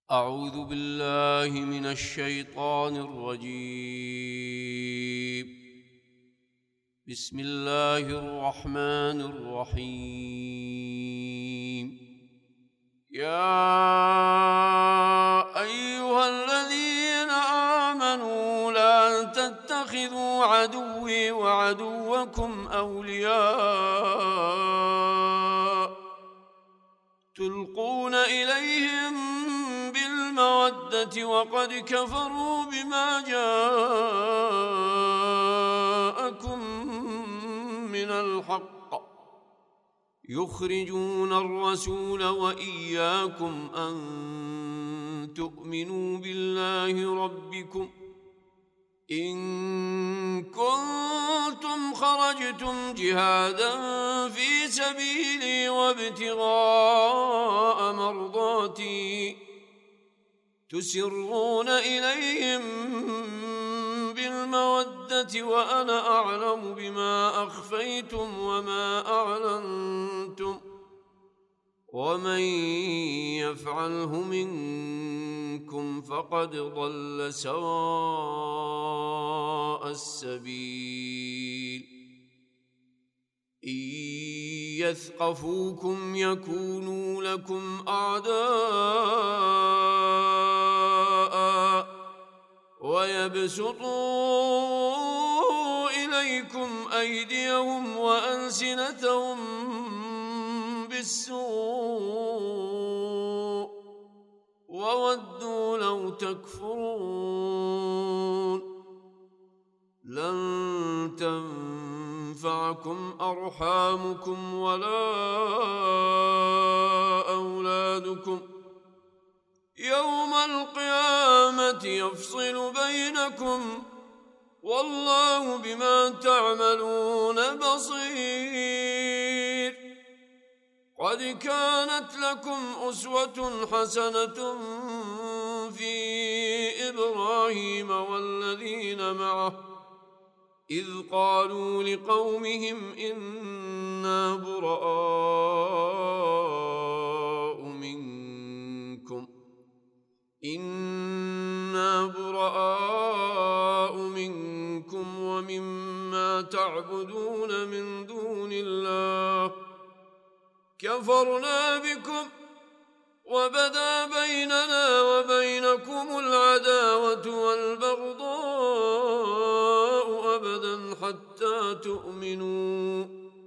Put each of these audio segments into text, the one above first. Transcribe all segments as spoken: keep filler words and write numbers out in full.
أعوذ بالله من الشيطان الرجيم. بسم الله الرحمن الرحيم. يا أيها الذين آمنوا لا تتخذوا عدوي وعدوكم أولياء تلقون إليهم بالمودة وقد كفروا بما جاءكم من الحق يخرجون الرسول وإياكم أن تؤمنوا بالله ربكم إن كنتم خرجتم جهادا في سبيلي وابتغاء مرضاتي تسرون إليهم بالمودة وأنا أعلم بما أخفيتم وما أعلنتم ومن يفعله منكم فقد ضل سواء السبيل. إن يثقفوكم يكونوا لكم أعداء ويبسطوا إليكم أيديهم وألسنتهم بالسوء وودوا لو تكفرون. لن تنفعكم أرحامكم ولا أولادكم يوم القيامة يفصل بينكم والله بما تعملون بصير. قد كانت لكم أسوة حسنة في إبراهيم والذين معه إذ قالوا لقومهم إنا براء منكم إنا براء منكم ومما تعبدون من دون الله كفرنا بكم وبدا بيننا وبينكم العداوة والبغضاء أبدا حتى تؤمنوا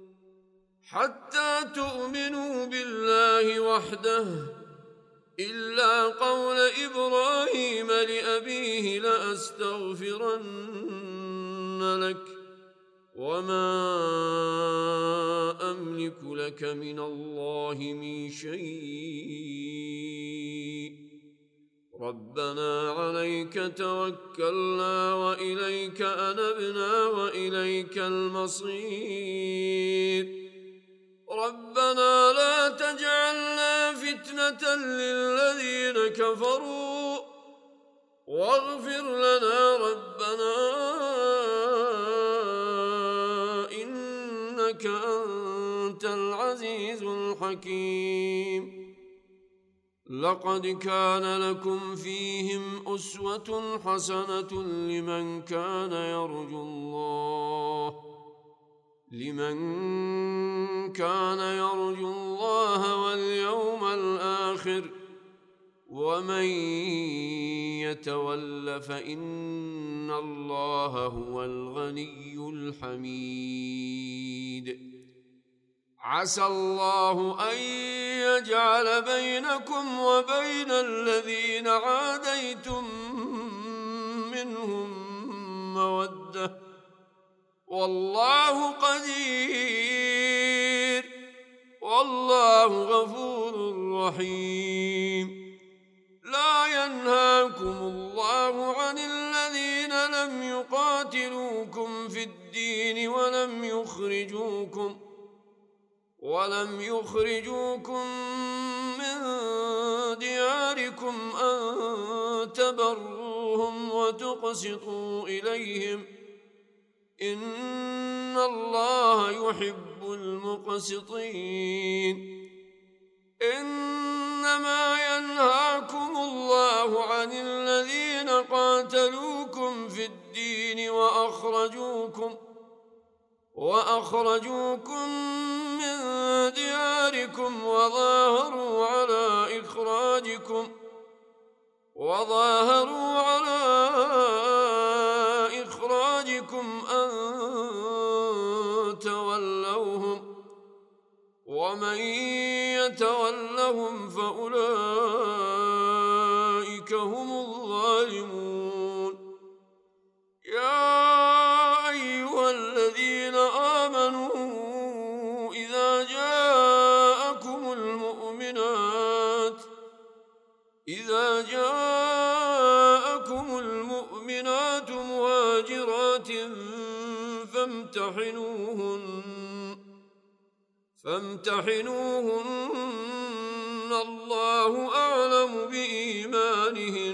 حتى تؤمنوا بالله وحده إلا قول إبراهيم لأبيه لأستغفرن لك وما أملك لك من الله من شيء ربنا عليك توكلنا وإليك أنبنا وإليك المصير. ربنا لا تجعلنا فتنة للذين كفروا واغفر لنا ربنا إنك أنت العزيز الحكيم. لقد كان لكم فيهم أسوة حسنة لمن كان يرجو الله لمن كان يرجو الله واليوم الآخر ومن يتول فإن الله هو الغني الحميد. عسى الله أن يجعل بينكم وبين الذين عاديتم منهم مودة والله قدير والله غفور رحيم. لا ينهاكم الله عن الذين لم يقاتلوكم في الدين ولم يخرجوكم ولم يخرجوكم من دياركم أن تبروهم وتقسطوا إليهم إن الله يحب المقسطين. إنما ينهاكم الله عن الذين قاتلوكم في الدين وأخرجوكم وأخرجوكم من دياركم وظاهروا على إخراجكم وظاهروا على إخراجكم أن تولوهم ومن يتولهم فأولئك هم الظالمون يا أيها الذين آمنوا إذا جاءكم المؤمنات إذا جاءكم المؤمنات مهاجرات فامتحنوهن فامتحنوهن الله أعلم بإيمانهن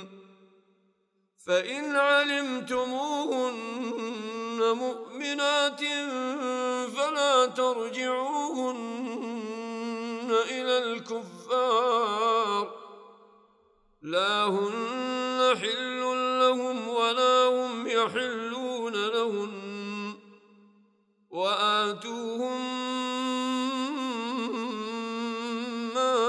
فإن علمتموهن مؤمنات فلا ترجعوهن إلى الكفار لا هن حل لهم ولا هم يحلون لهن وآتوهم ما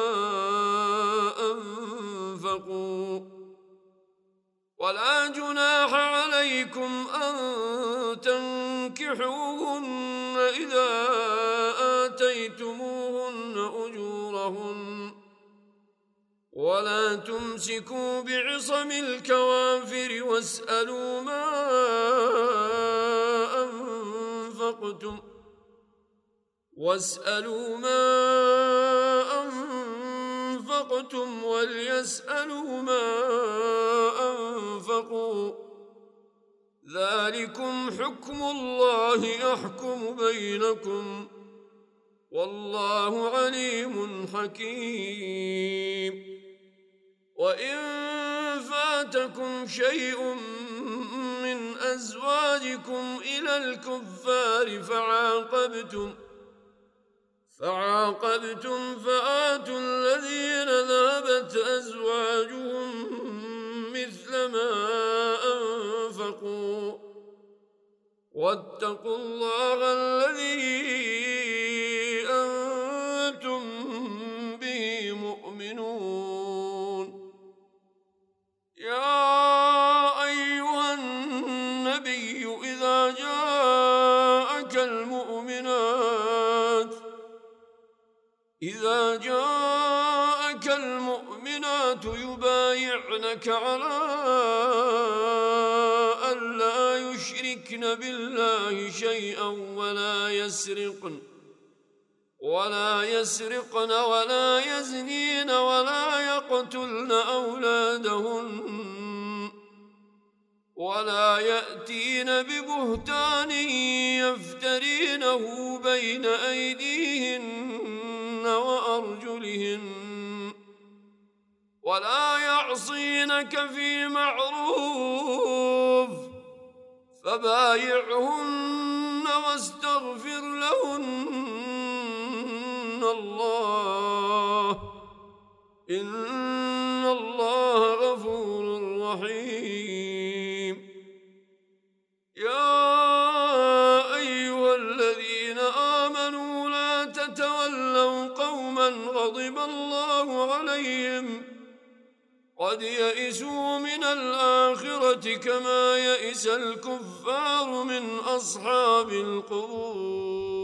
أنفقوا ولا جناح عليكم أن تنكحوهن إذا آتيتموهن أجورهن ولا تمسكوا بعصم الكوافر واسألوا ما أنفقتم واسألوا ما أنفقتم وليسألوا ما أنفقوا ذلكم حكم الله يحكم بينكم والله عليم حكيم وإن فاتكم شيء من أزواجكم إلى الكفار فعاقبتم فعاقبتم فآتوا الذين ذهبت أزواجهم مثل ما أنفقوا واتقوا الله الذي أنتم به مؤمنون يا أيها النبي إذا جاءك المؤمنات إذا جاءك المؤمنات يبايعنك على أن لا يشركن بالله شيئا ولا يسرقن ولا يسرقن ولا يزنين ولا يقتلن أولادهن ولا يأتين ببهتان يفترينه بين أيديهن وأرجلهن ولا يعصينك في معروف فبايعهن واستغفر لهن الله إن الله غفور رحيم يا أيها الذين آمنوا لا تتولوا قوما غضب الله عليهم قد يئسوا من الآخرة كما يئس الكفار من أصحاب القبور